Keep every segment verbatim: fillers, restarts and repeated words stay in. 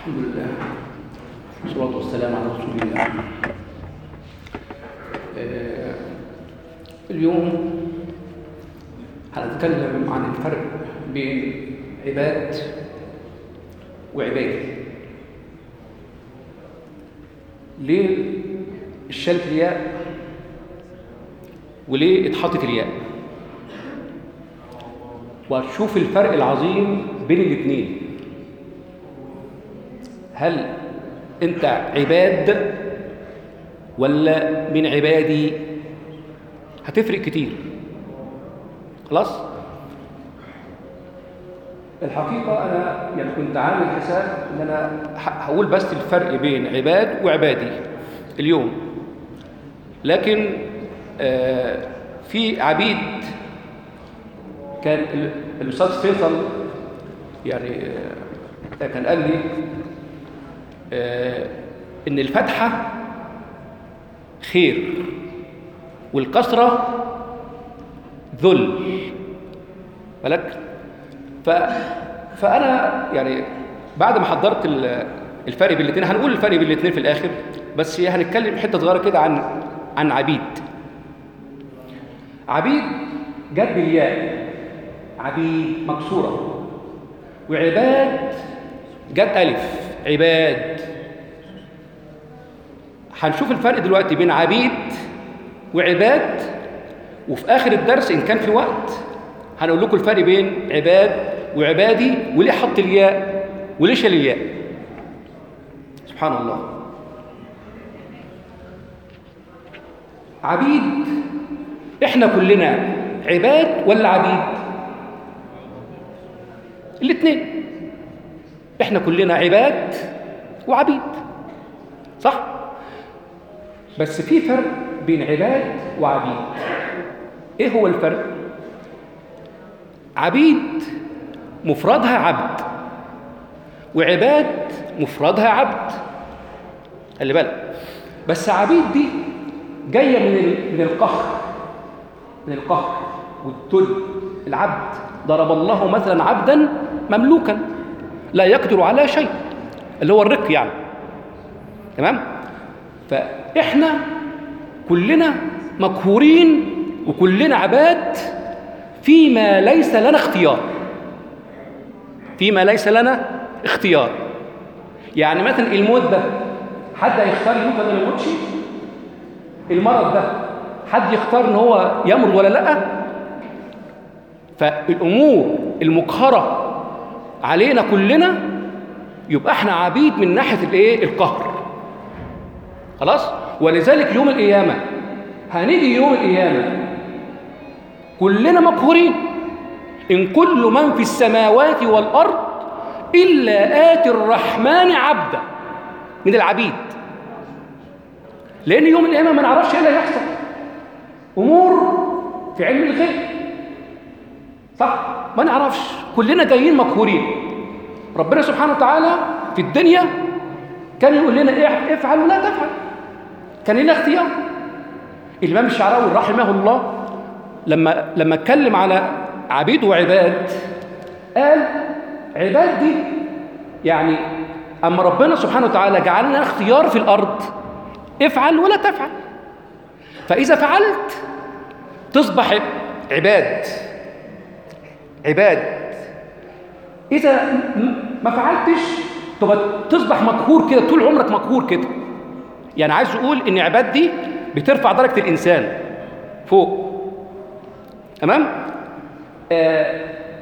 الحمد لله والصلاة والسلام على رسول الله. آه اليوم هنتكلم عن الفرق بين عباد وعبادة. ليه الشالت الياء وليه اتحطت الياء؟ وهتشوف الفرق العظيم بين الاثنين. هل انت عباد ولا من عبادي؟ هتفرق كتير. خلاص؟ الحقيقة أنا يعني كنت عامل حساب إن أنا هقول بس الفرق بين عباد وعبادي اليوم، لكن آه في عبيد كان الأستاذ فيصل يعني آه كان قال لي آه إن الفتحة خير والكسرة ذل. بالك؟ ف... فأنا يعني بعد ما حضرت الفرق بين الاثنين، هنقول الفرق بين الاثنين في الآخر، بس هنتكلم حتة صغيرة كده عن عن عبيد. عبيد جت بالياء، عبيد مكسورة، وعباد جت ألف، عباد. هنشوف الفرق دلوقتي بين عبيد وعباد، وفي آخر الدرس إن كان في وقت هنقول لكم الفرق بين عباد وعبادي، وليه حط الياء وليه شال الياء. سبحان الله. عبيد، احنا كلنا عباد ولا عبيد؟ الاثنين. احنا كلنا عباد وعبيد، صح؟ بس في فرق بين عباد وعبيد. ايه هو الفرق؟ عبيد مفردها عبد، وعباد مفردها عبد. خلي بالك. بس عبيد دي جايه من من القهر، من القهر والذل. العبد ضرب الله مثلا عبدا مملوكا لا يقدر على شيء، اللي هو الرق يعني. تمام؟ فاحنا كلنا مقهورين وكلنا عباد فيما ليس لنا اختيار. فيما ليس لنا اختيار. يعني مثلا الموت ده حد هيختار يموت ولا ما يموتش؟ المرض ده حد يختار ان هو يمرض ولا لا؟ فالامور المقهره علينا كلنا يبقى احنا عبيد من ناحيه الايه؟ القهر. خلاص؟ ولذلك يوم القيامه هنيجي يوم القيامه كلنا مقهورين. إن كل من في السماوات والأرض إلا آتي الرحمن عبدا، من العبيد. لأن يوم القيامة ما نعرفش إيه اللي هيحصل. أمور في علم الغيب، صح؟ ما نعرفش. كلنا جايين مقهورين. ربنا سبحانه وتعالى في الدنيا كان يقول لنا إيه؟ افعل ولا تفعل. كان لنا اختيار. الإمام الشعراوي رحمه الله لما لما اتكلم على عبيد وعباد قال عباد دي يعني اما ربنا سبحانه وتعالى جعلنا اختيار في الارض، افعل ولا تفعل. فاذا فعلت تصبح عباد عباد، اذا ما فعلتش تبقى تصبح مقهور كده، طول عمرك مقهور كده. يعني عايز اقول ان عباد دي بترفع درجه الانسان فوق. تمام؟ آه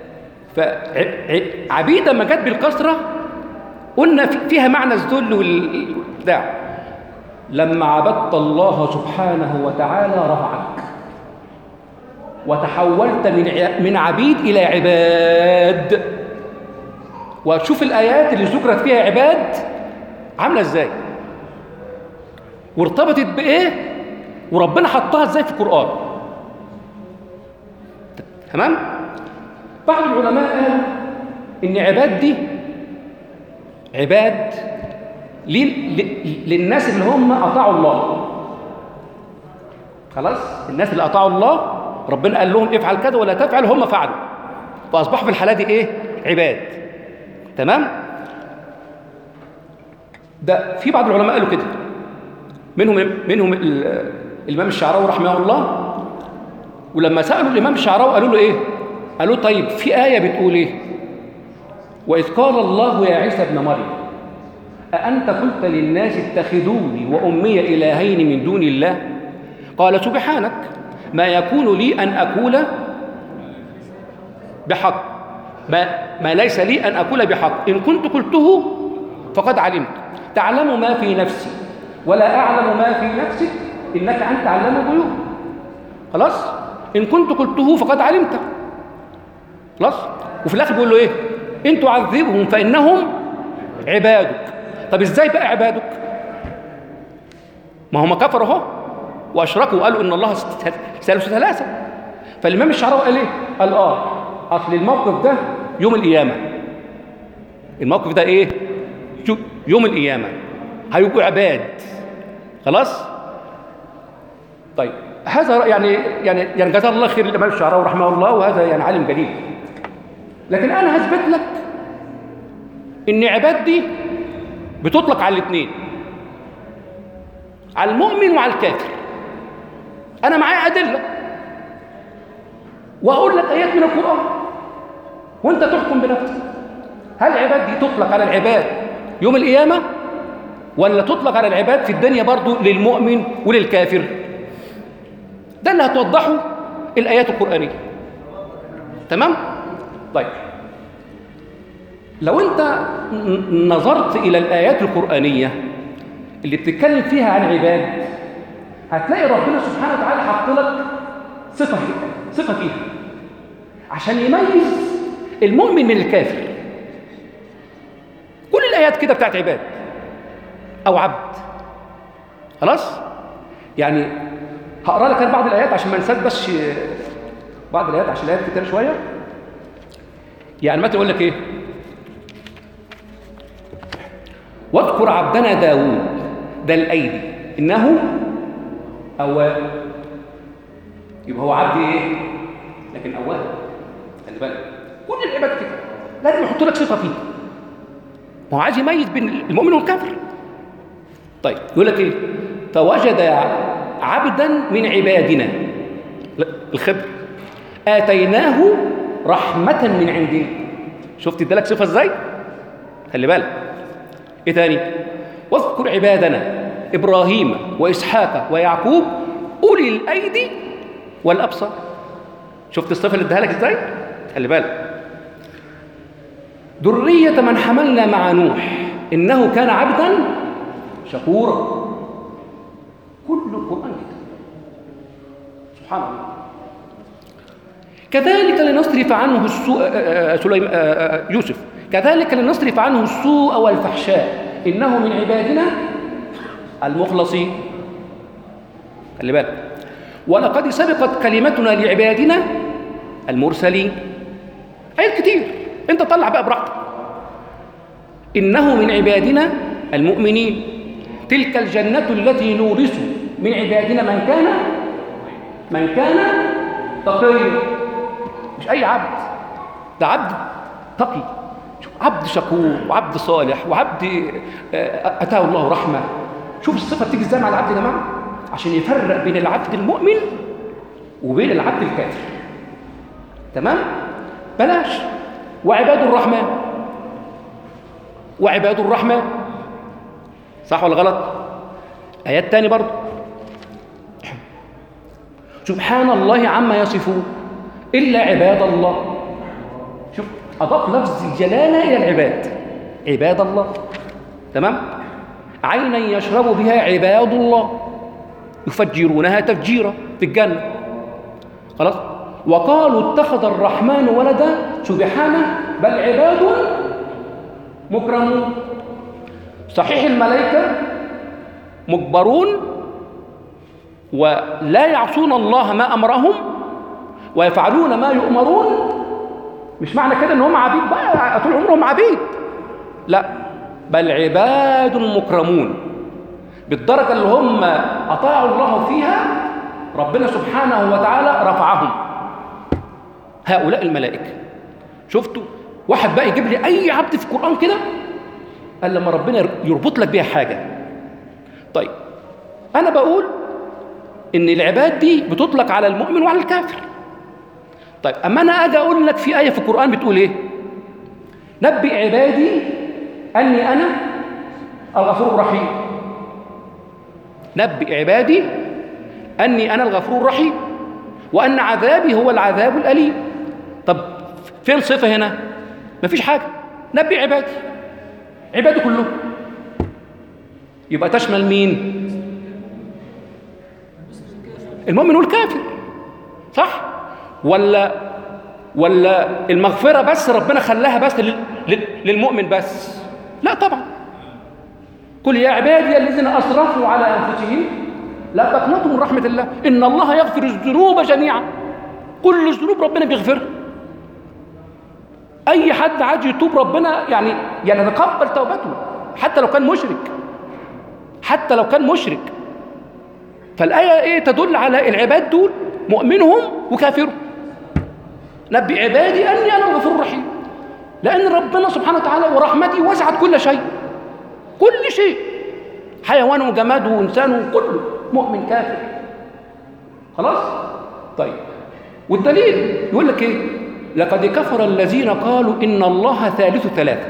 فعبيد لما جت بالكسره قلنا فيها معنى الذل والبتاع. لما عبدت الله سبحانه وتعالى رفعك وتحولت من من عبيد الى عباد. وشوف الايات اللي ذكرت فيها عباد عامله ازاي وارتبطت بايه وربنا حطها ازاي في القران. تمام؟ بعض العلماء قالوا ان عباد دي عباد للناس اللي هم اطاعوا الله. خلاص؟ الناس اللي اطاعوا الله ربنا قال لهم افعل كذا ولا تفعل، هم فعلوا، فاصبحوا في الحاله دي ايه؟ عباد. تمام؟ ده في بعض العلماء قالوا كده، منهم منهم الإمام الشعراوي رحمه الله. ولما سألوا الإمام الشعراوي قالوا له إيه؟ قالوا طيب في آية بتقول إيه؟ وإذ قال الله يا عيسى ابن مريم أأنت قلت للناس اتخذوني وأمي إلهين من دون الله؟ قال سبحانك ما يكون لي أن أقول بحق ما, ما ليس لي أن أقول بحق، إن كنت قلته فقد علمت، تعلم ما في نفسي ولا أعلم ما في نفسك إنك أنت علام الغيوب. خلاص؟ إن كنت قلته فقد علمت. خلاص؟ وفي الآخر بيقول له إيه؟ إن تعذبهم فإنهم عبادك. طب إزاي بقى عبادك؟ ما هم كفروا اهو وأشركوا وقالوا إن الله ثالث ثلاثة. فالإمام الشعراوي قال إيه؟ قال آه أصل الموقف ده يوم القيامة. الموقف ده إيه؟ يوم القيامة هيبقوا عباد. خلاص؟ طيب هذا يعني يعني يعني جزاه الله خير الإمام الشعراوي رحمه الله، وهذا يعني عالم جليل. لكن أنا هثبت لك إن عباد دي بتطلق على الاثنين، على المؤمن وعلى الكافر. أنا معايا أدلة وأقول لك آيات من القرآن وأنت تحكم بنفسك. هل العباد دي تطلق على العباد يوم القيامة ولا تطلق على العباد في الدنيا برضو للمؤمن وللكافر؟ ده اللي هتوضحه الآيات القرآنية. تمام؟ طيب لو أنت نظرت إلى الآيات القرآنية اللي بتتكلم فيها عن عباد، هتلاقي ربنا سبحانه وتعالى حط لك صفة صفة فيها عشان يميز المؤمن من الكافر. كل الآيات كده بتاعت عباد أو عبد. خلاص؟ يعني هقرأ لك بعض الآيات عشان ما ننساش بس بعض الآيات عشان الآيات كتير شوية. يعني ما تقول لك إيه؟ واذكر عبدنا داوود ذا الأيدي إنه أواب. يبقى هو عبد إيه؟ لكن أواب. خلي بالك كل العباد كده لازم يحط لك صفة فيه. ما هو عايز يميز بين المؤمن والكافر. طيب يقول لك إيه؟ فوجد عبدا من عبادنا الخبر آتيناه رحمة من عندنا. شفت ادالك صفة ازاي؟ خلي بالك. ايه تاني؟ واذكر عبادنا إبراهيم وإسحاق ويعقوب أولي الأيدي والأبصار. شفت الصفة اللي اداها لك ازاي؟ خلي بالك. ذرية من حملنا مع نوح إنه كان عبدا شكورا. كل القرآن كده سبحان الله. كذلك لنصرف عنه السوء سليم يوسف كذلك لنصرف عنه السوء والفحشاء إنه من عبادنا المخلصين. خلي بالك. ولقد سبقت كلمتنا لعبادنا المرسلين. آيات كتير أنت طلع بقى براحتك. إنه من عبادنا المؤمنين تلك الجنة التي نورث من عبادنا من كان من كان تقيا. مش أي عبد، ده عبد تقي، عبد شكور وعبد صالح وعبد أتاه الله رحمة. شوف الصفة بتيجي ازاي مع العبد يا جماعة عشان يفرق بين العبد المؤمن وبين العبد الكافر. تمام؟ بلاش. وعباد الرحمن وعباد الرحمن صح ولا غلط؟ آيات تاني برضو. سبحان الله عما يصفون إلا عباد الله. شوف أضاف لفظ الجلالة إلى العباد. عباد الله. تمام؟ عينا يشرب بها عباد الله يفجرونها تفجيرا في الجنة. خلاص؟ وقالوا اتخذ الرحمن ولدا سبحانه بل عباد مكرمون. صحيح الملائكة مجبرون ولا يعصون الله ما أمرهم ويفعلون ما يؤمرون. مش معنى كده ان هم عبيد بقى طول عمرهم عبيد، لا، بل عباد مكرمون بالدرجة اللي هم أطاعوا الله فيها ربنا سبحانه وتعالى رفعهم. هؤلاء الملائكة. شفتوا واحد بقى يجيب لي أي عبد في القرآن كده قال لما ربنا يربط لك بيها حاجة. طيب أنا بقول إن العباد دي بتطلق على المؤمن وعلى الكافر. طيب أما أنا أجي أقول لك في آية في القرآن بتقول إيه؟ نبئ عبادي أني أنا الغفور الرحيم. نبئ عبادي أني أنا الغفور الرحيم وأن عذابي هو العذاب الأليم. طب فين صفة هنا؟ مفيش حاجة. نبئ عبادي، عبادي كلهم. يبقى تشمل مين؟ المؤمن والكافر، صح؟ ولا ولا المغفرة بس ربنا خلاها بس للمؤمن بس؟ لا طبعا. قل يا عبادي الذين أسرفوا على أنفسهم لا تقنطوا من رحمة الله إن الله يغفر الذنوب جميعا. كل الذنوب ربنا بيغفرها. أي حد عايز يتوب ربنا يعني يعني يتقبل توبته حتى لو كان مشرك، حتى لو كان مشرك. فالآية إيه تدل على العباد دول مؤمنهم وكافرهم. نبئ عبادي أني أنا الغفور الرحيم، لأن ربنا سبحانه وتعالى ورحمتي وسعت كل شيء، كل شيء، حيوان وجماد وإنسان وكله، مؤمن كافر. خلاص؟ طيب والدليل يقول لك إيه؟ لقد كفر الذين قالوا إن الله ثالث ثلاثة،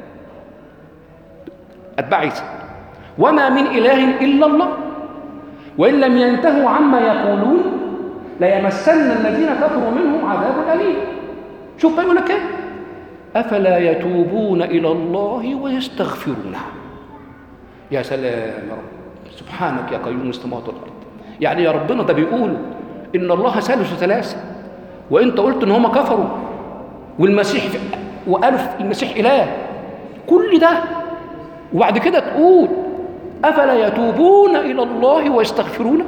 أتباع عيسى، وما من إله إلا الله وإن لم ينتهوا عما يقولون ليمسن الذين كفروا منهم عذاب أليم. شوف بقى يقول لك إيه؟ أفلا يتوبون إلى الله ويستغفرونه. يا سلام يا رب، سبحانك يا قيوم السماوات والأرض. يعني يا ربنا ده بيقولوا إن الله ثالث ثلاثة، وإنت قلت إن هم كفروا والمسيح وقالوا المسيح إله، كل ده وبعد كده تقول أفلا يتوبون إلى الله ويستغفرونه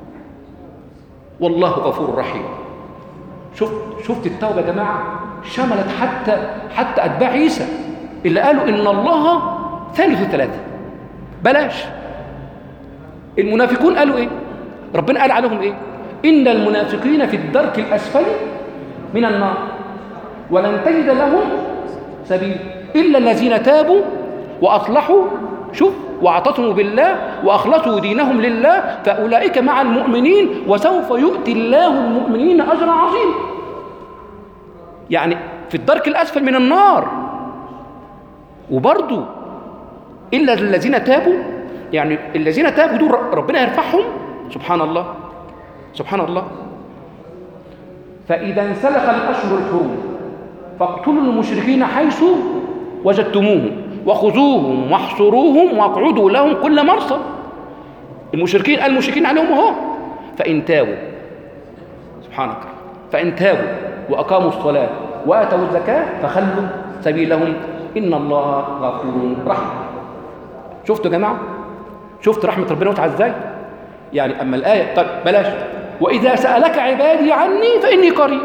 والله غفور رحيم. شفت شفت التوبة يا جماعة شملت حتى حتى أتباع عيسى اللي قالوا إن الله ثالث ثلاثة. بلاش المنافقون قالوا إيه؟ ربنا قال عليهم إيه؟ إن المنافقين في الدرك الأسفل من النار ولن تجد لهم سبيل إلا الذين تابوا وأصلحوا، شوف، واعتصموا بالله وأخلصوا دينهم لله فأولئك مع المؤمنين وسوف يؤتي الله المؤمنين أجرا عظيما. يعني في الدرك الأسفل من النار. وبرضو إلا الذين تابوا، يعني الذين تابوا دول ربنا يرفعهم. سبحان الله سبحان الله. فإذا انسلخ الأشهر الحرم فاقتلوا المشركين حيث وجدتموهم وخذوهم واحصروهم واقعدوا لهم كل مرصد. المشركين المشركين عليهم اهو. فإن تابوا، سبحانك، فإن تابوا وأقاموا الصلاة وآتوا الزكاة فخلوا سبيلهم إن الله غفور رحيم. شفتوا يا جماعة؟ شفت رحمة ربنا وسعت ازاي؟ يعني أما الآية، طب بلاش، وإذا سألك عبادي عني فإني قريب.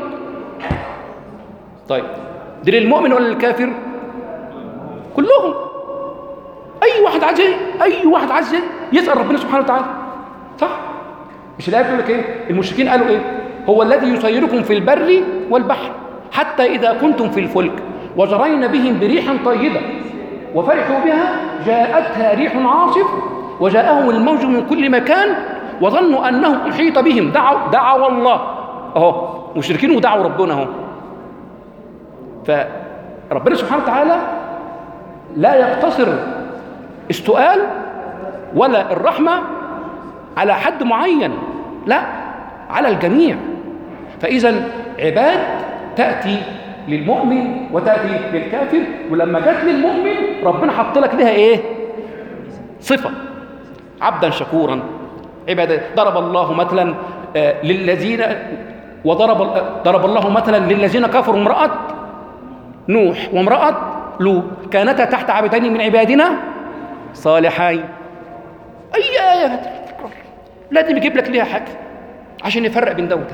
طيب دي للمؤمن ولا للكافر؟ كلهم. أي واحد عايز أي واحد عايز يسأل ربنا سبحانه وتعالى، صح؟ مش الآية بتقول لك إيه؟ المشركين قالوا إيه؟ هو الذي يسيركم في البر والبحر حتى إذا كنتم في الفلك وجرين بهم بريح طيبة وفرحوا بها جاءتها ريح عاصف وجاءهم الموج من كل مكان وظنوا أنهم أحيط بهم دعوا دعوا الله أهو، مشركين ودعوا ربنا أهو. فربنا سبحانه وتعالى لا يقتصر السؤال ولا الرحمة على حد معين، لا، على الجميع. فإذا عباد تأتي للمؤمن وتأتي للكافر، ولما جت للمؤمن ربنا حط لك لها إيه؟ صفة عبدا شكورا. عبادة. ضرب الله مثلا آه للذين وضرب آه ضرب الله مثلا للذين كفروا امرأة نوح وامرأة لوط كانتا تحت عبدين من عبادنا صالحين. أي آية لازم يجيب لك ليها حاجة عشان يفرق بين ده وده.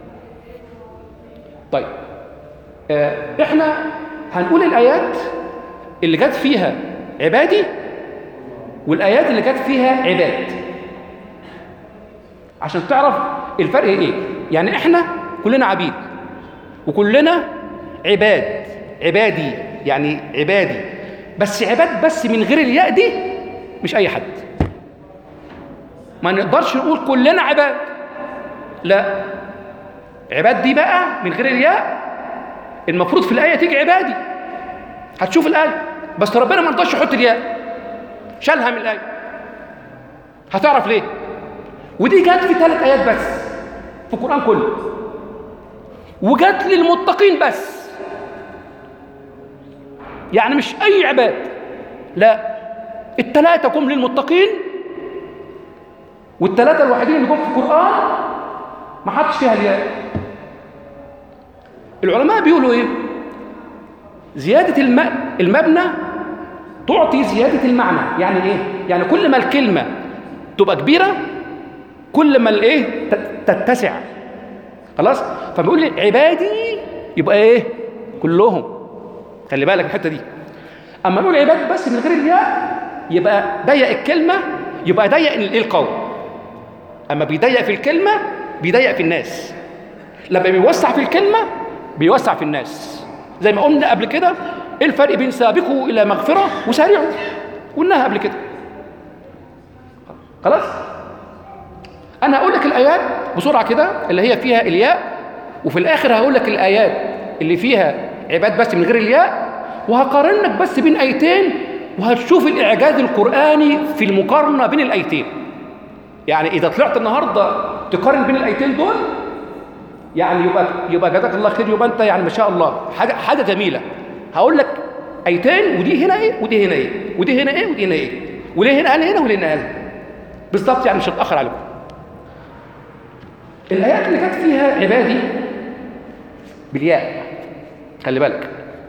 طيب آه احنا هنقول الآيات اللي جت فيها عبادي والآيات اللي جت فيها عباد عشان تعرف الفرق ايه. يعني احنا كلنا عبيد وكلنا عباد، عبادي يعني عبادي، بس عباد بس من غير الياء دي مش اي حد. ما نقدرش نقول كلنا عباد، لا، عباد دي بقى من غير الياء المفروض في الايه تيجي عبادي. هتشوف الايه بس ربنا ما رضاش يحط الياء، شالها من الايه. هتعرف ليه؟ ودي جت في ثلاث ايات بس في القران كله، وجت للمتقين بس، يعني مش اي عباد، لا، الثلاثه جم للمتقين، والثلاثه الوحيدين اللي جم في القران ما حطش فيها الياء. العلماء بيقولوا ايه؟ زياده الم... المبنى تعطي زياده المعنى. يعني ايه؟ يعني كل ما الكلمه تبقى كبيره كل ما الايه تتسع. خلاص؟ فبيقول لي عبادي يبقى ايه؟ كلهم. خلي بالك الحته دي. اما نقول عباد بس من غير الياء يبقى ضيق الكلمه، يبقى ضيق الايه القول. اما بيضيق في الكلمه بيضيق في الناس، لما بيوسع في الكلمه بيوسع في الناس. زي ما قلنا قبل كده، ايه الفرق بين سابقوا الى مغفره وسارعوا؟ قلناها قبل كده. خلاص؟ انا هقول لك الايات بسرعه كده اللي هي فيها الياء، وفي الاخر هقول لك الايات اللي فيها عباد بس من غير الياء، وهقارن لك بس بين ايتين وهتشوف الاعجاز القراني في المقارنه بين الايتين. يعني اذا طلعت النهارده تقارن بين الايتين دول يعني يبقى يبقى جزاك الله خير، يبقى انت يعني ما شاء الله حاجه حاجه جميله. هقول لك ايتين ودي هنا ايه ودي هنا ايه ودي هنا ايه ودي هنا ايه وليه هنا قال هنا وليه هنا قال بالظبط، يعني مش هتاخر عليكم. الايات اللي كانت فيها عبادي بالياء، خلي بالك،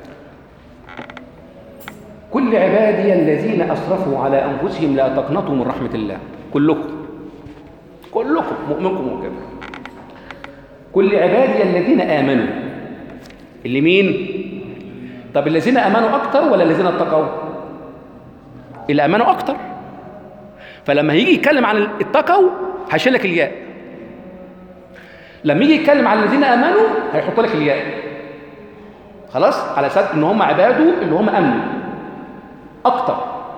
كل عبادي الذين اسرفوا على انفسهم لا تقنطوا من رحمه الله. كلكم كلكم مؤمنكم وكافر. كل عبادي الذين امنوا، اللي مين؟ طب الذين امنوا اكتر ولا الذين اتقوا؟ اللي امنوا اكتر. فلما يجي يتكلم عن التقوا هيشيل لك الياء، لما يجي يتكلم عن الذين امنوا هيحط لك الياء. خلاص؟ على اساس ان هم عباده اللي هم امنوا اكتر.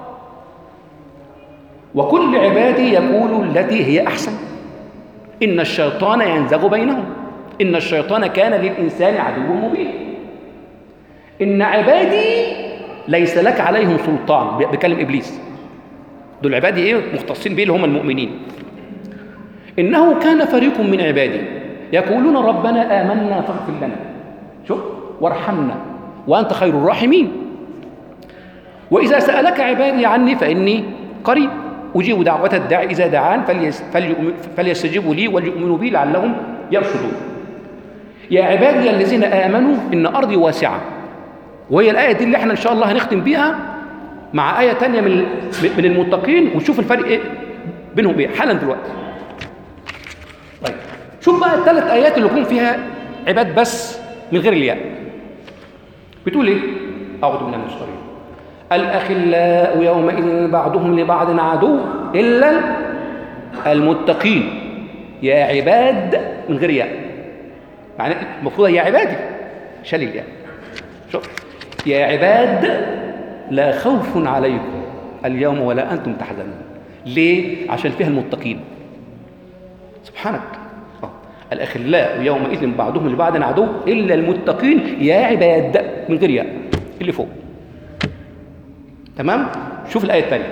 وكل عبادي يقول التي هي احسن ان الشيطان ينزغ بينهم ان الشيطان كان للانسان عدو مبين. ان عبادي ليس لك عليهم سلطان، بيكلم ابليس. دول عبادي ايه؟ مختصين بيه اللي هم المؤمنين. انه كان فريق من عبادي يقولون ربنا آمنا فاغفر لنا، شوف، وارحمنا وأنت خير الراحمين. وإذا سألك عبادي عني فإني قريب أجيب دعوة الداعي إذا دعان فليستجيبوا لي وليؤمنوا بي لعلهم يرشدون. يا عبادي الذين آمنوا إن أرضي واسعة. وهي الآية دي اللي احنا إن شاء الله هنختم بيها مع آية تانية من من المتقين، ونشوف الفرق إيه بينهم إيه حالا دلوقتي. طيب شوف بقى الثلاث آيات اللي يكون فيها عباد بس من غير الياء. بتقول إيه؟ أعوذ بالله من الشيطان. الأخلاء يومئذ بعضهم لبعض عدو إلا المتقين. يا عباد من غير ياء، معناه المفروض يا عبادي شال الياء. شوف، يا عباد لا خوف عليكم اليوم ولا أنتم تحزنون. ليه؟ عشان فيها المتقين. سبحانك. الأخلاء يومئذ بعضهم لبعض عدو إلا المتقين يا عباد من غير ياء اللي فوق. تمام؟ شوف الآية الثانية.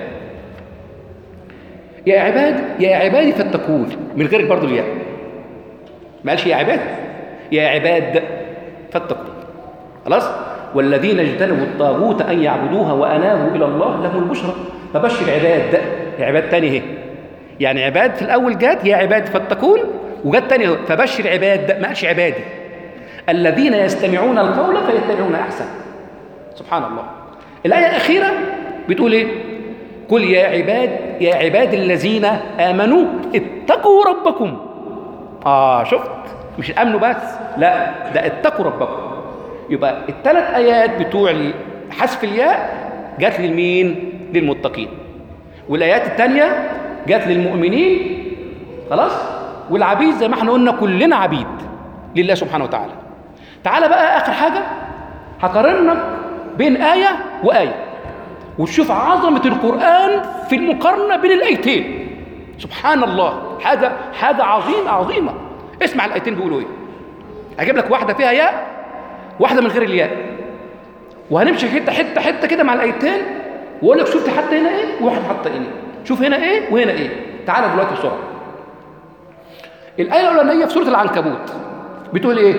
يا عباد يا عبادي فاتقون من غير برضه الياء. ما قالش يا عباد، يا عباد فاتقون. خلاص؟ والذين اجتنبوا الطاغوت أن يعبدوها وأنابوا إلى الله لهم البشرى. فبشر عباد. يا عباد تاني اهي. يعني عباد في الأول جات يا عباد فاتقون، وجات تاني فبشر عباد، ما قالش عبادي. الذين يستمعون القول فيتبعون أحسن. سبحان الله. الآية الأخيرة بتقول إيه؟ قل يا عباد يا عباد الذين آمنوا اتقوا ربكم. آه شفت؟ مش آمنوا بس، لا، ده اتقوا ربكم. يبقى الثلاث آيات بتوع حذف الياء جات للمين؟ للمتقين. والآيات الثانية جات للمؤمنين. خلاص؟ والعبيد زي ما احنا قلنا كلنا عبيد لله سبحانه وتعالى. تعالى بقى آخر حاجة هقارنك بين آية وآية. وتشوف عظمة القرآن في المقارنة بين الآيتين. سبحان الله، حاجة حاجة عظيمة عظيمة. اسمع الآيتين بيقولوا إيه. أجيب لك واحدة فيها ياء، واحدة من غير الياء، وهنمشي حتة حتة حتة كده مع الآيتين، وأقول لك شفت حتى هنا إيه وواحد حتى هنا، شوف هنا إيه وهنا إيه. تعالى دلوقتي بسرعة. الآية الأولانية في سورة العنكبوت بتقول إيه؟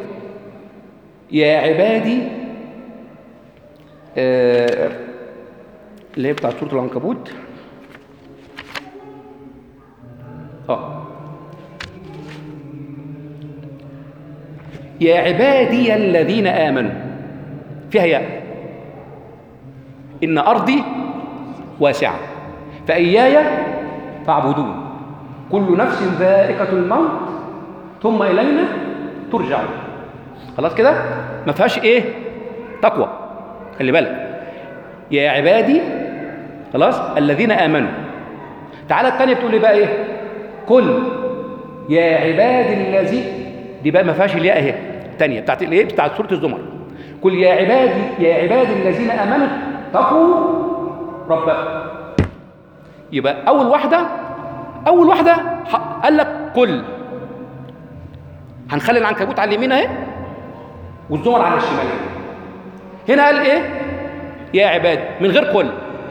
يا عبادي، آه اللي هي بتاعت سورة العنكبوت، اه يا عبادي الذين آمنوا، فيها ياء، إن أرضي واسعة فإياي فاعبدون، كل نفس ذائقة الموت ثم إلينا ترجعون. خلاص كده ما فيهاش إيه تقوى، خلي بالك. يا عبادي خلاص الذين آمنوا. تعالى الثانية بتقول لي بقى إيه؟ كل يا عبادي الذي، دي بقى ما فيهاش الياء اهي، الثانية بتاعت الايه؟ بتاعت سورة الزمر. كل يا عبادي يا عبادي الذين آمنوا اتقوا ربكم. يبقى أول واحدة أول واحدة قال لك كل، هنخلي العنكبوت على اليمين اهي والزمر على الشمال. هنا قال ايه؟ يا عبادي من غير كل.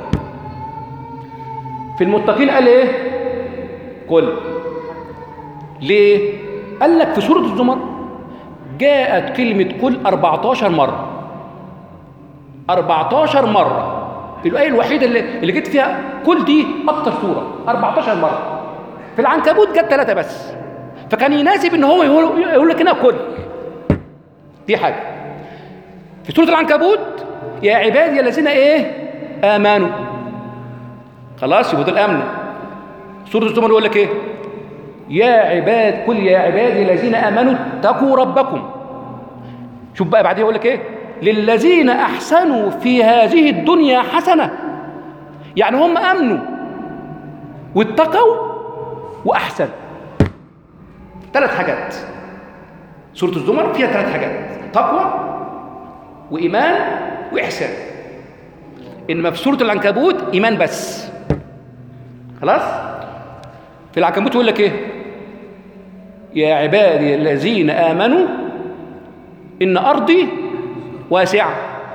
في المتقين قال ايه؟ كل. ليه؟ قال لك في سورة الزمر جاءت كلمة كل أربعتاشر مرة. أربعتاشر مرة. الآية الوحيدة اللي, اللي جت فيها كل دي أكتر سورة، أربعتاشر مرة. في العنكبوت جت ثلاثة بس. فكان يناسب إن هو يقول, يقول لك هنا كل. دي حاجة. في سورة العنكبوت يا عبادي الذين إيه؟ آمنوا. خلاص يبقى دول آمنوا. سورة الزمر يقول لك إيه؟ يا عباد كل يا عبادي الذين آمنوا اتقوا ربكم. شوف بقى بعدين يقول لك ايه؟ للذين أحسنوا في هذه الدنيا حسنة. يعني هم آمنوا واتقوا وأحسن. ثلاث حاجات. سورة الزمر فيها ثلاث حاجات: تقوى وإيمان وإحسان. إنما في سورة العنكبوت إيمان بس. خلاص؟ في العنكبوت يقول لك ايه؟ يا عبادي الذين آمنوا إن أرضي واسعة.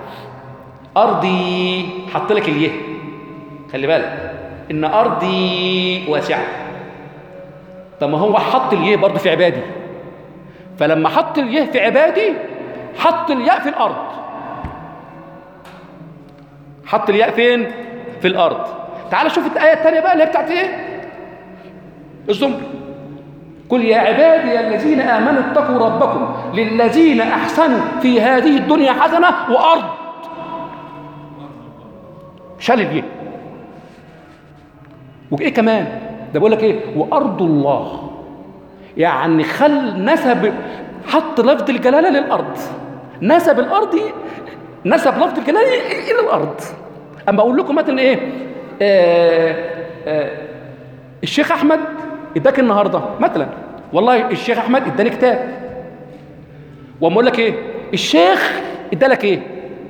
أرضي حط لك اليه، خلي بالك، إن أرضي واسعة. طب ما هو حط اليه برضه في عبادي، فلما حط اليه في عبادي حط الياء في الأرض. حط الياء فين؟ في الأرض. تعال شوف الآية الثانية بقى اللي هي بتاعت ايه؟ الزمر. قل يا عبادي الذين آمنوا اتقوا ربكم للذين أحسنوا في هذه الدنيا حسنة وأرض. شال اليه. وإيه كمان؟ ده بقول لك إيه؟ وأرض الله. يعني خل نسب، حط لفظ الجلالة للأرض، نسب الأرض، نسب لفظ الجلالة إلى الأرض. أما أقول لكم مثلا إيه؟ آه آه الشيخ أحمد اداك النهارده مثلا، والله الشيخ احمد اداني كتاب، واما اقول لك ايه؟ الشيخ ادالك ايه؟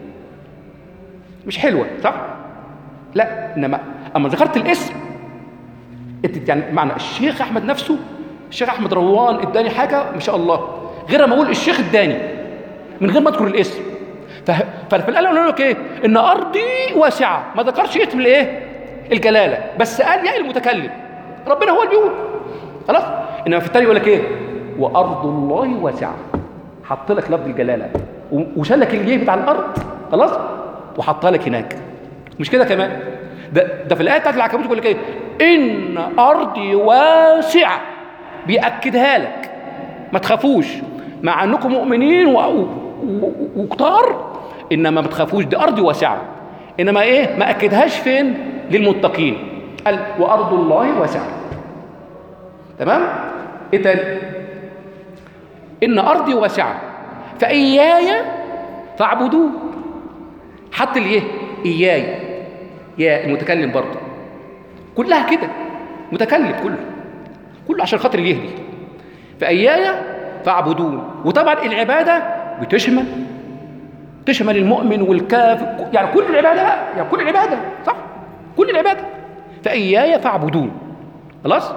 مش حلوه صح؟ لا، انما اما ذكرت الاسم يعني معنى الشيخ احمد نفسه، الشيخ احمد روان اداني حاجه ما شاء الله، غير ما اقول الشيخ اداني من غير ما اذكر الاسم. ففي الايه اقول لك ايه؟ ان ارضي واسعه، ما ذكرش اسم الايه؟ الجلاله، بس قال يا المتكلم، ربنا هو اللي بيقول. خلاص؟ انما في الثاني يقول لك ايه؟ وارض الله واسعه، حط لك لفظ الجلاله وشال لك اليه بتاع الارض، خلاص؟ وحطها لك هناك. مش كده كمان؟ ده ده في الايه بتاعت العنكبوت يقول لك ايه؟ ان ارضي واسعه، بيأكدها لك، ما تخافوش مع انكم مؤمنين وكتار، انما ما تخافوش، دي ارضي واسعه. انما ايه؟ ما اكدهاش فين؟ للمتقين. قال وارض الله واسعه. تمام؟ ايه تاني؟ ان ارضي واسعه فاياي فاعبدوه. حط الايه؟ اياي، يا المتكلم برضه، كلها كده متكلم، كله كله عشان خاطر يهدي. فاياي فاعبدون. وطبعا العباده بتشمل تشمل المؤمن والكافر، يعني كل العبادة، يعني كل العبادة، صح؟ كل العبادة. فإياي فاعبدون. خلاص؟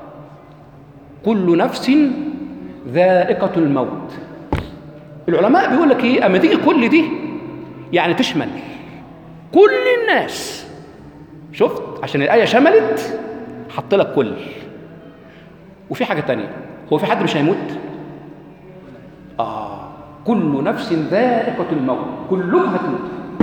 كل نفس ذائقة الموت. العلماء بيقول لك ايه؟ اما تيجي كل دي يعني تشمل كل الناس. شفت؟ عشان الآية شملت حط لك كل. وفي حاجة تانية، هو في حد مش هيموت؟ آه كل نفس ذائقة الموت، كلهم هتموت.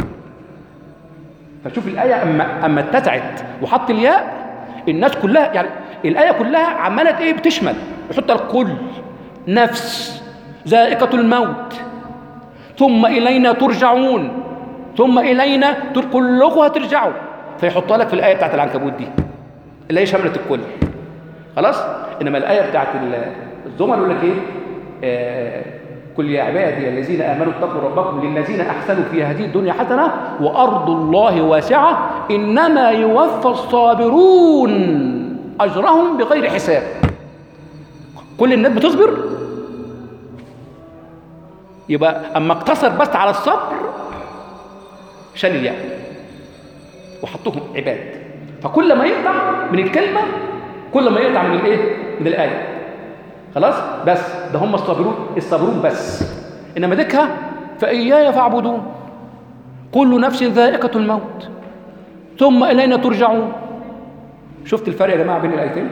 فشوف الآية أما أما اتسعت وحط الياء، الناس كلها، يعني الآية كلها عمالة إيه؟ بتشمل، يحط لك كل نفس ذائقة الموت ثم إلينا ترجعون، ثم إلينا تر... كلكم هترجعوا. فيحطها لك في الآية بتاعت العنكبوت دي اللي هي شملت الكل. خلاص؟ إنما الآية بتاعت الزمر يقول لك إيه؟ آه... قل يا عبادي الذين آمنوا اتقوا ربكم للذين أحسنوا في هذه الدنيا حسنة وأرض الله واسعة إنما يوفى الصابرون أجرهم بغير حساب. كل الناس بتصبر، يبقى أما اقتصر بس على الصبر شال الياء وحطوهم عباد. فكل ما يقطع من الكلمة كل ما يقطع من الايه؟ من الآية. خلاص؟ بس ده هم الصابرون، الصابرون بس. إنما ذكها فإياي فاعبدون، كل نفس ذائقة الموت ثم إلينا ترجعون. شفت الفرق يا جماعة بين الآيتين؟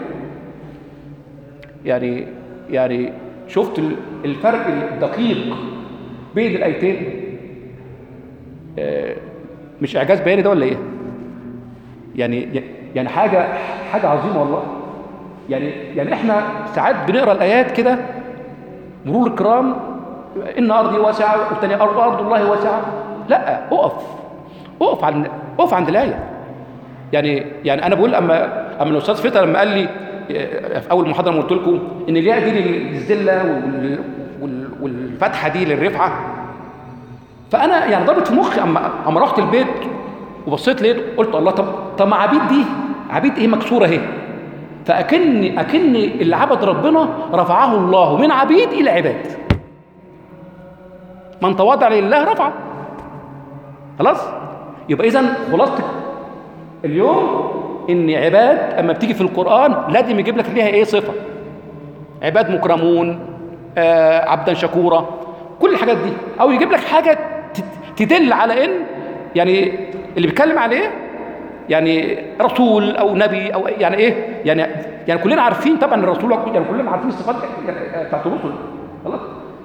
يعني يعني شفت الفرق الدقيق بين الآيتين؟ آه مش إعجاز بياني ده ولا إيه؟ يعني يعني حاجة حاجة عظيمة والله. يعني يعني إحنا ساعات بنقرأ الآيات كده مرور الكرام، إن أرضي واسعة والثانية أرض أرض الله واسعة. لا، أقف أقف عند أقف عند الآية. يعني يعني أنا بقول أما أما الأستاذ فتى لما قال لي في أول محاضرة قلت لكم إن الياء دي للذلة والفتحة دي للرفعة، فأنا يعني ضربت في مخي أما أما رحت البيت وبصيت لقيت قلت الله، طب طب ما عبيد دي عبيد إيه مكسورة أهي، فأكن أكن اللي عبد ربنا رفعه الله من عبيد إلى عباد. من تواضع لله رفعه. خلاص؟ يبقى إذن خلاصة اليوم إن عباد أما بتيجي في القرآن لازم يجيب لك ليها إيه؟ صفة. عباد مكرمون، آه عبدا شكورا، كل الحاجات دي، أو يجيب لك حاجة تدل على إن يعني اللي بيتكلم عليه يعني رسول أو نبي أو يعني إيه؟ يعني يعني كلنا عارفين طبعا الرسول، يعني كلنا عارفين الصفات بتاعت الرسل. خلاص؟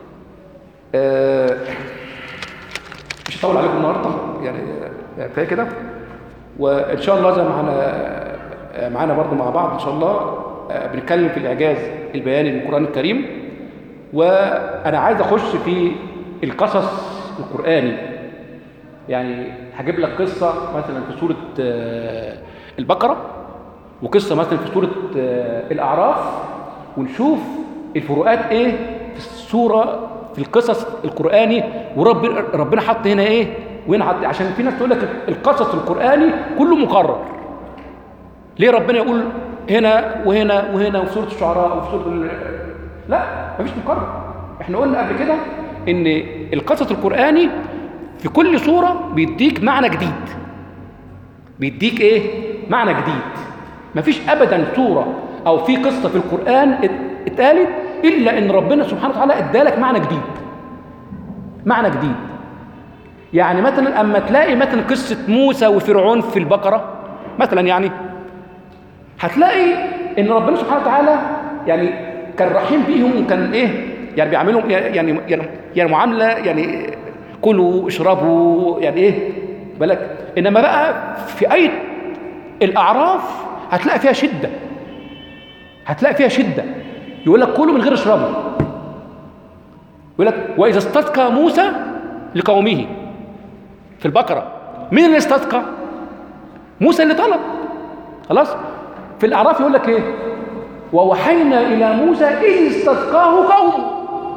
آه مش هطول عليكم النهارده، يعني كفايه كده. وان شاء الله زي ما معانا معانا برضه مع بعض ان شاء الله بنتكلم في الاعجاز البياني للقران الكريم. وانا عايز اخش في القصص القراني. يعني هجيب لك قصه مثلا في سوره البقره، وقصه مثلا في سوره الاعراف، ونشوف الفروقات ايه في السوره في القصص القراني، ورب ربنا حط هنا ايه وهنا حط. عشان في ناس تقول لك القصص القراني كله مكرر، ليه ربنا يقول هنا وهنا وهنا وفي سوره الشعراء وفي سوره ال... لا مفيش مكرر. احنا قلنا قبل كده ان القصص القراني في كل سوره بيديك معنى جديد، بيديك ايه معنى جديد. مفيش ابدا سوره او في قصه في القران اتقالت الا ان ربنا سبحانه وتعالى ادالك معنى جديد، معنى جديد. يعني مثلا اما تلاقي مثلا قصه موسى وفرعون في البقره مثلا، يعني هتلاقي ان ربنا سبحانه وتعالى يعني كان رحيم بيهم، وكان ايه يعني بيعملهم يعني يعني, يعني معامله يعني كلوا اشربوا يعني ايه بالك. انما بقى في ايه الاعراف هتلاقي فيها شده، هتلاقي فيها شده. يقول لك كلوا من غير اشربوا. يقول لك واذا استسقى موسى لقومه في البقره، مين اللي استسقى؟ موسى اللي طلب. خلاص؟ في الاعراف يقول لك ايه؟ ووحينا الى موسى اذ استسقاه قومه.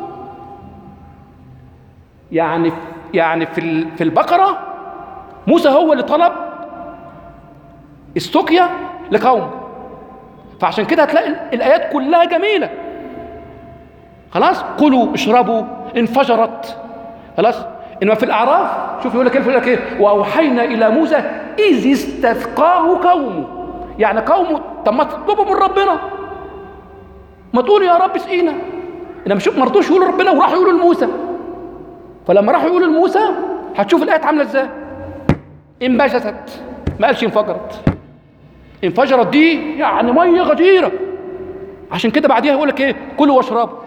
يعني يعني في في البقره موسى هو اللي طلب السقيا لقومه. فعشان كده هتلاقي الايات كلها جميله. خلاص؟ كلوا اشربوا انفجرت. خلاص؟ انما في الاعراف شوف يقول لك ايه، يقول لك ايه واوحينا الى موسى اذ استسقاه قومه، يعني قومه. طب ما تطلبوا من ربنا، ما تقول يا رب اسقينا. انما شوف ما رضوش يقولوا ربنا وراحوا يقولوا لموسى. فلما راحوا يقولوا لموسى هتشوف الايات عامله ازاي. انبجست، ما قالش انفجرت. انفجرت دي يعني ميه غديره. عشان كده بعديها يقول لك ايه كلوا واشربوا.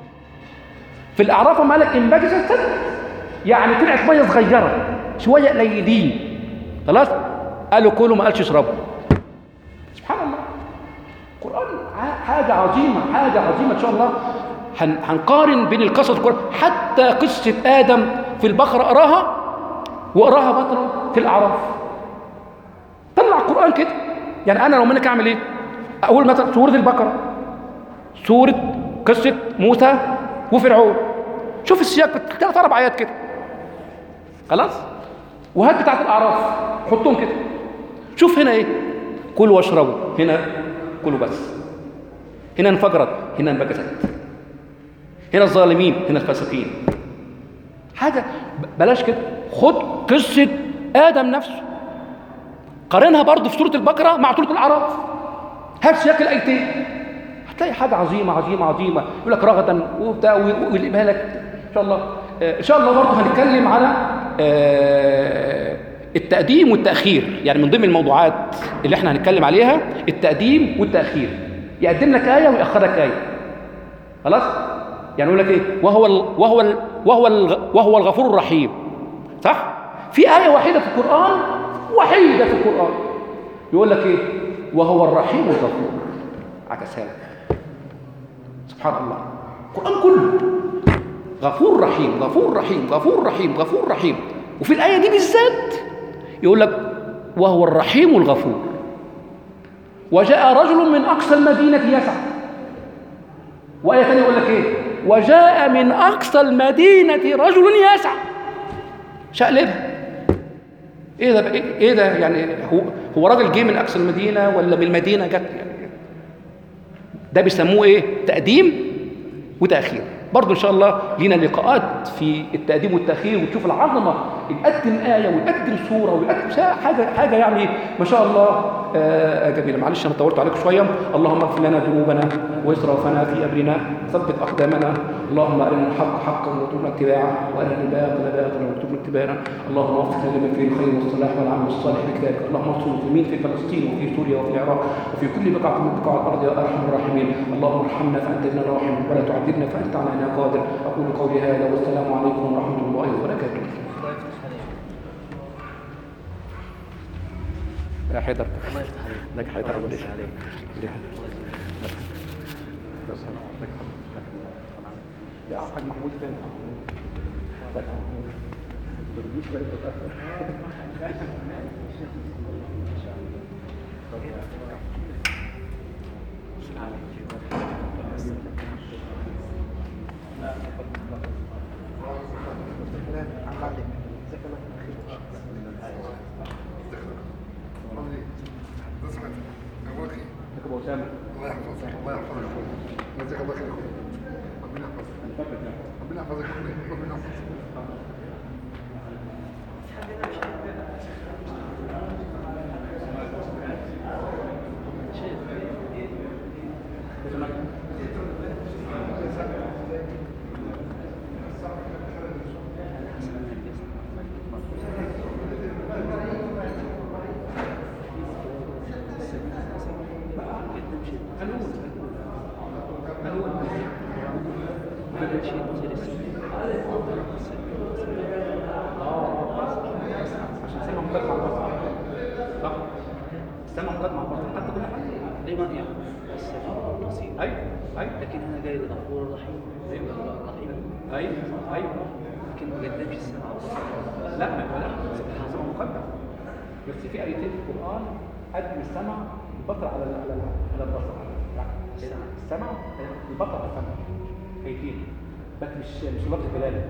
في الاعراف ما قال لك انبجست يعني طلعت ميه صغيره شويه قليلين، خلاص قالوا كلوا ما قالش اشربوا. سبحان الله، القران حاجه عظيمه، حاجه عظيمه. ان شاء الله هنقارن بين القصص القرآن. حتى قصه ادم في البقره اقراها واقراها بطرا في الاعراف. طلع القران كده. يعني انا لو منك اعمل ايه؟ اقول مثلا سوره البقره، سوره قصه موسى وفرعون، شوف السياق ثلاث اربع ايات كده، خلاص. وهات بتاعت الاعراف حطهم كده، شوف هنا ايه كلوا واشربوا، هنا كلوا بس، هنا انفجرت، هنا انبجست، هنا الظالمين، هنا الفاسقين. حاجه بلاش كده. خد قصه ادم نفسه قارنها برضه في سوره البقره مع سوره الاعراف، هات سياق الايتين هتلاقي حاجه عظيمه عظيمه عظيمه. يقول لك رغدا وبتاع ويقلبها لك ان شاء الله. آه ان شاء الله برضه هنتكلم على آه التقديم والتاخير، يعني من ضمن الموضوعات اللي احنا هنتكلم عليها التقديم والتاخير. يقدم لك ايه ويأخرك ايه، خلاص. يعني يقول لك ايه وهو ال وهو ال وهو ال وهو الغفور الرحيم، صح؟ في ايه وحيده في القران، وحيده في القران يقول لك ايه وهو الرحيم الغفور، عكسها لك. سبحان الله، القرآن كله غفور رحيم غفور رحيم غفور رحيم غفور رحيم. وفي الآية دي بالذات يقول لك وهو الرحيم الغفور. وجاء رجل من أقصى المدينة يسعى. وآية ثانية يقول لك إيه وجاء من أقصى المدينة رجل يسعى. شقلبها. إيه ده إيه, إيه ده يعني هو هو راجل جه من أقصى المدينة ولا من المدينة جت يعني؟ ده بيسموه ايه تقديم وتاخير. برضه ان شاء الله لينا لقاءات في التقديم والتاخير، وتشوف العظمه. يقدم ايه ويقدم سوره ويقدم حاجه حاجه يعني ما شاء الله آه جميله. معلش انا طولت عليكم شويه. اللهم اغفر لنا ذنوبنا واسرافنا في امرنا، ثبت اقدامنا. اللهم ارنا الحق حقا وارزقنا اتباعه، وارنا الباطل باطلا وارزقنا اجتنابه. اللهم وفقنا لما فيه الخير والصلاح والعمل الصالح بكتابك. اللهم انصر المسلمين في فلسطين وفي سوريا وفي العراق وفي كل بقعه من بقاع الارض يا ارحم الراحمين. اللهم ارحمنا فانت بنا راحم، ولا تعذبنا فانت علينا قادر. اقول قولي هذا والسلام عليكم ورحمه الله وبركاته. يا حيدر لك حيدر وليش عليك يا حاج محمود فين؟ الله يحفظك الله يحفظك جزاك الله خير. ربنا يحفظك ربنا يحفظك ربنا يحفظك. لكن هنا جاي الغفور الرحيم. الرحيم ايوه ايوه لكن ما قدمش السمع والبصر. لا لا سبحان الله مقدم. بس في ايتين في القران قدم السمع البصر على على على البصر. السمع السمع البصر على السمع. ايتين بس مش مش لفظ جلاله.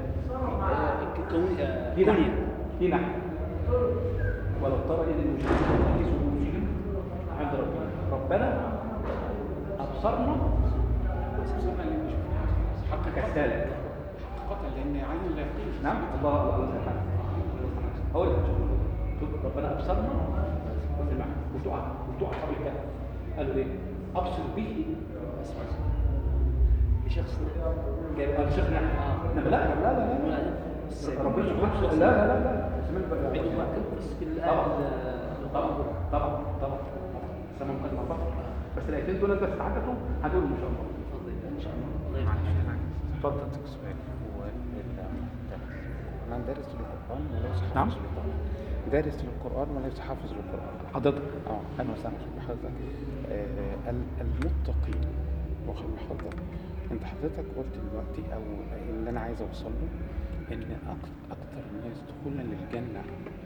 كوني كوني دي نعم. ولو ترى اذ المجرمون في سجودهم عند ربنا ربنا ابصرنا حق كذلك حقيقة لأن عين لا يقين. نعم الله الله سبحانه هقول لك شوف ربنا ابصرنا وسمع وتقع وتقع اصحاب الكهف قالوا ايه؟ ابصر به شخص جايب شيخنا لا لا لا لا ربنا سبحانه لا لا لا لا عندهم مأكد بس في طبعا الآية طبعا طبعا طبعا سمع مقدمة فقط بس الايتين دول بس تحدثوا هنقولهم ان شاء الله. تفضل إن شاء الله. الله يبارك اتفضل. عندك سؤال هو أنا دارس للقرآن وليس حافظ نعم؟ للقرآن. دارس للقرآن وليس حافظ للقرآن. حضرتك اه انا وسام حضرتك آه المتقين واخد حضرتك انت حضرتك قلت دلوقتي او اللي انا عايز اوصل له ان اكثر الناس دخولا للجنه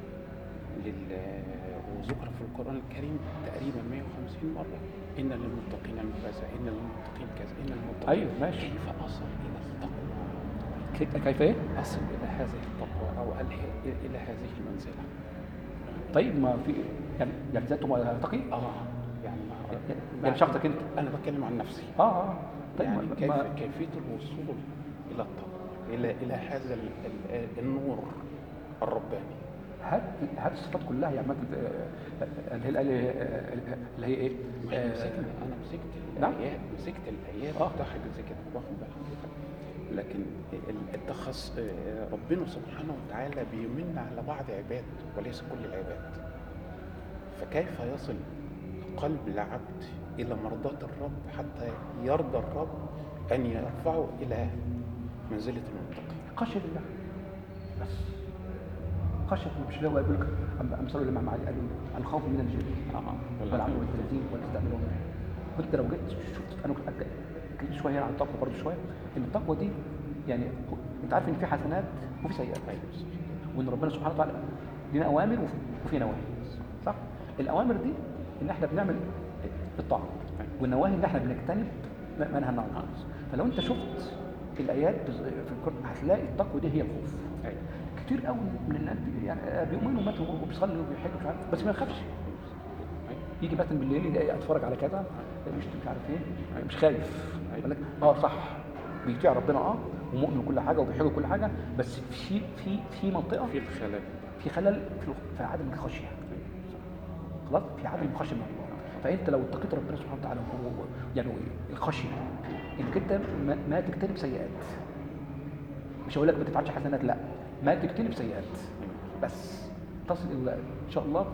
لل وذكر في القران الكريم تقريبا مئة وخمسين مره ان للمتقين مفازا ان للمتقين كذا ان للمتقين. ايوه ماشي. كيف اصل الى التقوى؟ كيف كيف ايه؟ اصل الى هذه التقوى او الى هذه المنزله. طيب ما في يعني يعني ذاته تقي؟ اه يعني ما يعني شخصك انت؟ انا بتكلم عن نفسي. اه اه طيب يعني ما كيف ما كيفيه الوصول الى التقوى الى الى هذا ال- ال- النور الرباني. هات هات الصفات كلها يعني مثلا اللي هي اللي هي ايه؟ انا مسكت انا مسكت نعم؟ الايات مسكت الايات آه. بتاع حاجه زي كده واخد بالك. لكن ال- التخص ربنا سبحانه وتعالى بيمن على بعض عباد وليس كل العباد. فكيف يصل قلب العبد إلى مرضاة الرب حتى يرضى الرب أن يرفعه إلى منزلة المتقي؟ خشية الله بس خشية مش اللي هو يقول لك امثال الامام علي قالوا الخوف من الجن اه والعمل والتلازيم والاستعمال وانت لو جيت شفت انا كنت اتكلمت شويه عن التقوى برضه شويه ان التقوى دي يعني انت عارف ان في حسنات وفي سيئات وان ربنا سبحانه وتعالى لنا اوامر وفي, وفي نواهي صح؟ الاوامر دي ان احنا بنعمل الطاعه والنواهي ان احنا بنجتنب ما نهى عنه. فلو انت شفت الايات في القران هتلاقي التقوى دي هي الخوف. كتير قوي من الناس يعني بيؤمنوا ماتوا وبيصلوا وبيحجوا مش عارف بس ما يخافش. يجي مثلا بالليل اتفرج على كذا مش مش عارف ايه مش خايف. يقول لك اه صح بيطيع ربنا اه ومؤمن كل حاجه وبيحب كل حاجه بس في في في منطقه في الخلل في خلل في, في عدم الخشيه. خلاص في عدم الخشيه من الله. فانت لو اتقيت ربنا سبحانه وتعالى يعني الخشيه انك انت ما, ما تجتنب سيئات. مش هقول لك ما تفعلش حسنات لا ما تجتنب سيئات بس تصل الى ان شاء الله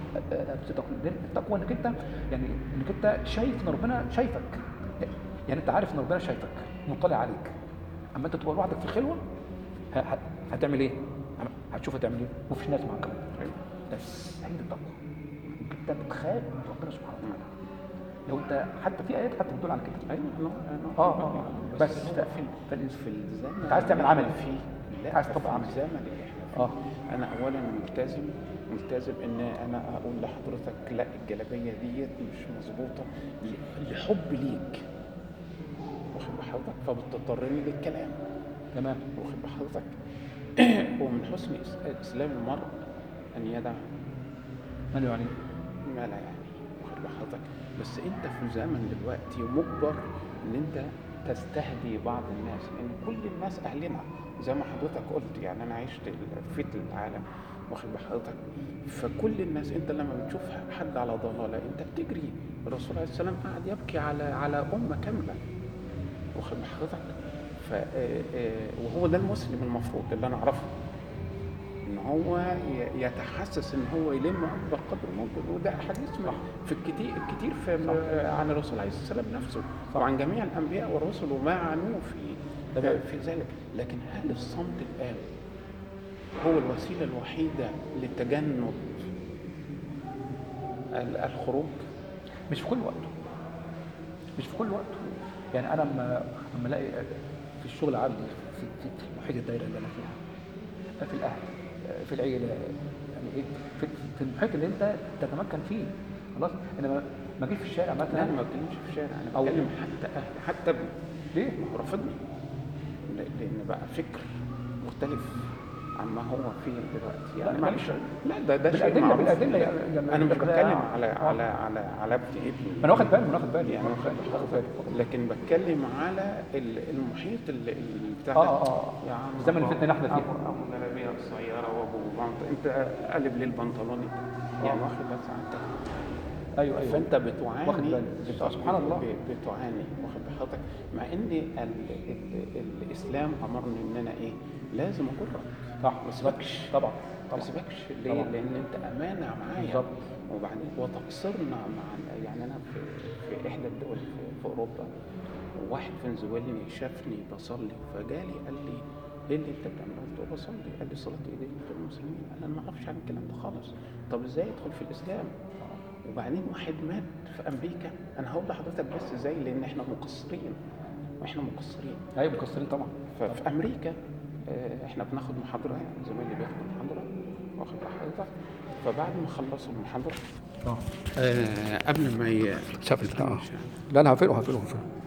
التقوى انك انت يعني انك انت شايف ان ربنا شايفك. يعني انت عارف ان ربنا شايفك مطلع عليك. اما انت تبقى لوحدك في الخلوه هتعمل ايه؟ هتشوف هتعمل ايه ومفيش ناس معاك كمان. بس هي دي التقوى انك انت بتخاف من ربنا سبحانه وتعالى. لو انت حتى في ايات حتى بتدل على كده. ايوه اه اه بس في في الزمن انت عايز تعمل عمل فيه لا عايز تطبق عمل الزمن اللي احنا فيه اه انا اولا ملتزم ملتزم ان انا اقول لحضرتك لا الجلابيه ديت مش مظبوطه لحب ليك واخد بحضرتك فبتضطرني للكلام تمام واخد بحضرتك. ومن حسن اسلام المرء ان يدع ما لا يعني ما لا يعني واخد بحضرتك. بس انت في زمن دلوقتي مجبر ان انت تستهدي بعض الناس لان كل الناس اهلنا زي ما حضرتك قلت. يعني انا عشت في العالم واخد بحضرتك فكل الناس انت لما بتشوف حد على ضلاله انت بتجري. الرسول عليه السلام قعد يبكي على على امه كامله واخد بحضرتك. ف وهو ده المسلم المفروض اللي انا اعرفه ان هو يتحسس ان هو يلم اكبر قدر ممكن. وده حديث في الكتير الكتير في عن الرسول عليه السلام نفسه وعن جميع الانبياء والرسل وما عنوه في في ذلك. لكن هل الصمت الان هو الوسيله الوحيده لتجنب الخروج؟ مش في كل وقت مش في كل وقت يعني انا لما لما الاقي في الشغل عندي في, في محيط الدايره اللي انا فيها في الاهل في العيله يعني ايه في, في المحيط اللي انت تتمكن فيه خلاص. انما ما اجيش في الشارع مثلا. انا ما بتكلمش في الشارع انا بتكلم حتى اهلي حتى ابني. ليه؟ رافضني لان بقى فكر مختلف عما هو فيه دلوقتي يعني لا، معلش. لا ده ده شيء بالأدلة معروف. بالأدلة يعني يعني انا مش ده- بتكلم على آه. على على على ابن ابني. أنا واخد بالي أنا واخد بالي يعني واخد واخد بالي. لكن بتكلم على ال- المحيط اللي اللي بتاع آه، ده. آه، آه. يا عم الزمن اللي فاتنا احنا فيه. ابو ابو جلابيه الصغيره وابو بنط، انت قلب ليه البنطلون يعني واخد بس ساعتك. أيوه أيوه. فانت بتعاني واخد بالي. بت- سبحان الله. ب- بتعاني واخد بحضرتك، مع ان ال ال الاسلام امرني ان انا ايه لازم اجرك صح. ما اسيبكش طبعا ما طبعا. اسيبكش ليه؟ طبعا. لان انت امانه معايا. بالظبط. وبعدين وتقصيرنا مع يعني انا في في احدى الدول في, في اوروبا، واحد فنزويلي شافني بصلي فجالي قال لي ايه اللي انت بتعمله؟ قلت له بصلي. قال لي صلاه ايدين في المسلمين. انا ما اعرفش عن الكلام ده خالص. طب ازاي ادخل في الاسلام؟ وبعدين واحد مات في امريكا. انا هقول لحضرتك بس ازاي، لان احنا مقصرين واحنا مقصرين. أيوه مقصرين طبعا. ففي امريكا آه، احنا بناخد محاضره، يعني زمايلي بياخدوا محاضره واخد حضرتك. فبعد ما خلصوا المحاضره اه آه قبل ما ي... شافت. اه لا لا هقفله هقفله هقفله